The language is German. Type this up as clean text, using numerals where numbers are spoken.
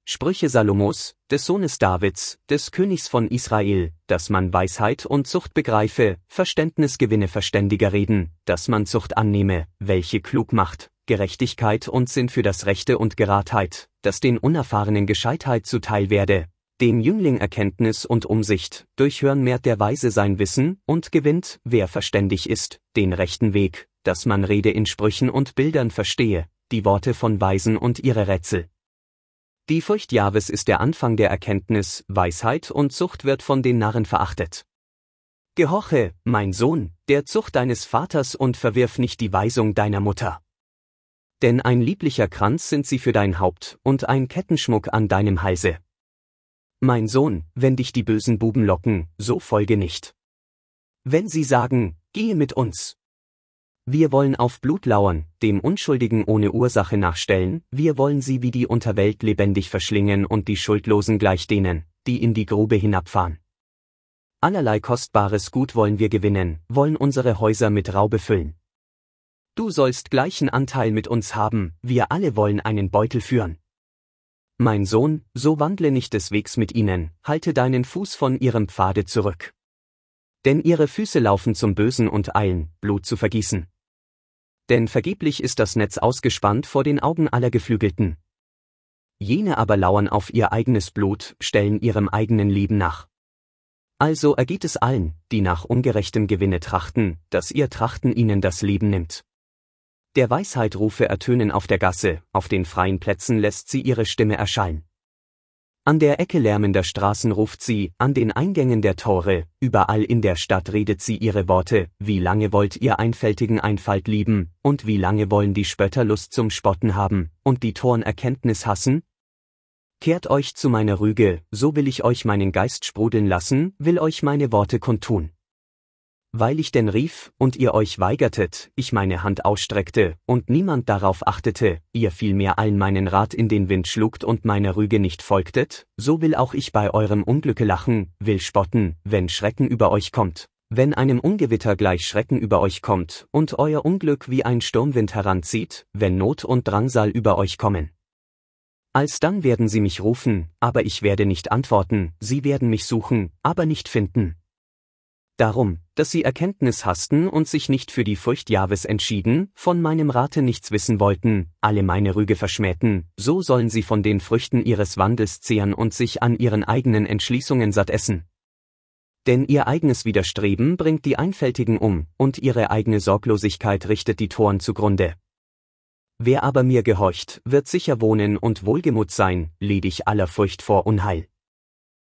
Sprüche Salomos, des Sohnes Davids, des Königs von Israel, dass man Weisheit und Zucht begreife, Verständnis gewinne verständiger Reden, dass man Zucht annehme, welche klug macht, Gerechtigkeit und Sinn für das Rechte und Geradheit, dass den Unerfahrenen Gescheitheit zuteil werde, dem Jüngling Erkenntnis und Umsicht, durch Hören mehrt der Weise sein Wissen, und gewinnt, wer verständig ist, den rechten Weg, dass man Rede in Sprüchen und Bildern verstehe, die Worte von Weisen und ihre Rätsel. Die Furcht Jahwes ist der Anfang der Erkenntnis, Weisheit und Zucht wird von den Narren verachtet. Gehorche, mein Sohn, der Zucht deines Vaters und verwirf nicht die Weisung deiner Mutter. Denn ein lieblicher Kranz sind sie für dein Haupt und ein Kettenschmuck an deinem Halse. Mein Sohn, wenn dich die bösen Buben locken, so folge nicht. Wenn sie sagen, gehe mit uns. Wir wollen auf Blut lauern, dem Unschuldigen ohne Ursache nachstellen, wir wollen sie wie die Unterwelt lebendig verschlingen und die Schuldlosen gleich denen, die in die Grube hinabfahren. Allerlei kostbares Gut wollen wir gewinnen, wollen unsere Häuser mit Raube füllen. Du sollst gleichen Anteil mit uns haben, wir alle wollen einen Beutel führen. Mein Sohn, so wandle nicht des Wegs mit ihnen, halte deinen Fuß von ihrem Pfade zurück. Denn ihre Füße laufen zum Bösen und eilen, Blut zu vergießen. Denn vergeblich ist das Netz ausgespannt vor den Augen aller Geflügelten. Jene aber lauern auf ihr eigenes Blut, stellen ihrem eigenen Leben nach. Also ergeht es allen, die nach ungerechtem Gewinne trachten, dass ihr Trachten ihnen das Leben nimmt. Der Weisheit Rufe ertönen auf der Gasse, auf den freien Plätzen lässt sie ihre Stimme erschallen. An der Ecke lärmender Straßen ruft sie, an den Eingängen der Tore, überall in der Stadt redet sie ihre Worte, wie lange wollt ihr einfältigen Einfalt lieben, und wie lange wollen die Spötter Lust zum Spotten haben, und die Toren Erkenntnis hassen? Kehrt euch zu meiner Rüge, so will ich euch meinen Geist sprudeln lassen, will euch meine Worte kundtun. Weil ich denn rief, und ihr euch weigertet, ich meine Hand ausstreckte, und niemand darauf achtete, ihr vielmehr allen meinen Rat in den Wind schlugt und meiner Rüge nicht folgtet, so will auch ich bei eurem Unglücke lachen, will spotten, wenn Schrecken über euch kommt, wenn einem Ungewitter gleich Schrecken über euch kommt, und euer Unglück wie ein Sturmwind heranzieht, wenn Not und Drangsal über euch kommen. Alsdann werden sie mich rufen, aber ich werde nicht antworten, sie werden mich suchen, aber nicht finden. Darum, dass sie Erkenntnis hassten und sich nicht für die Furcht Jahwes entschieden, von meinem Rate nichts wissen wollten, alle meine Rüge verschmähten, so sollen sie von den Früchten ihres Wandels zehren und sich an ihren eigenen Entschließungen satt essen. Denn ihr eigenes Widerstreben bringt die Einfältigen um, und ihre eigene Sorglosigkeit richtet die Toren zugrunde. Wer aber mir gehorcht, wird sicher wohnen und wohlgemut sein, ledig aller Furcht vor Unheil.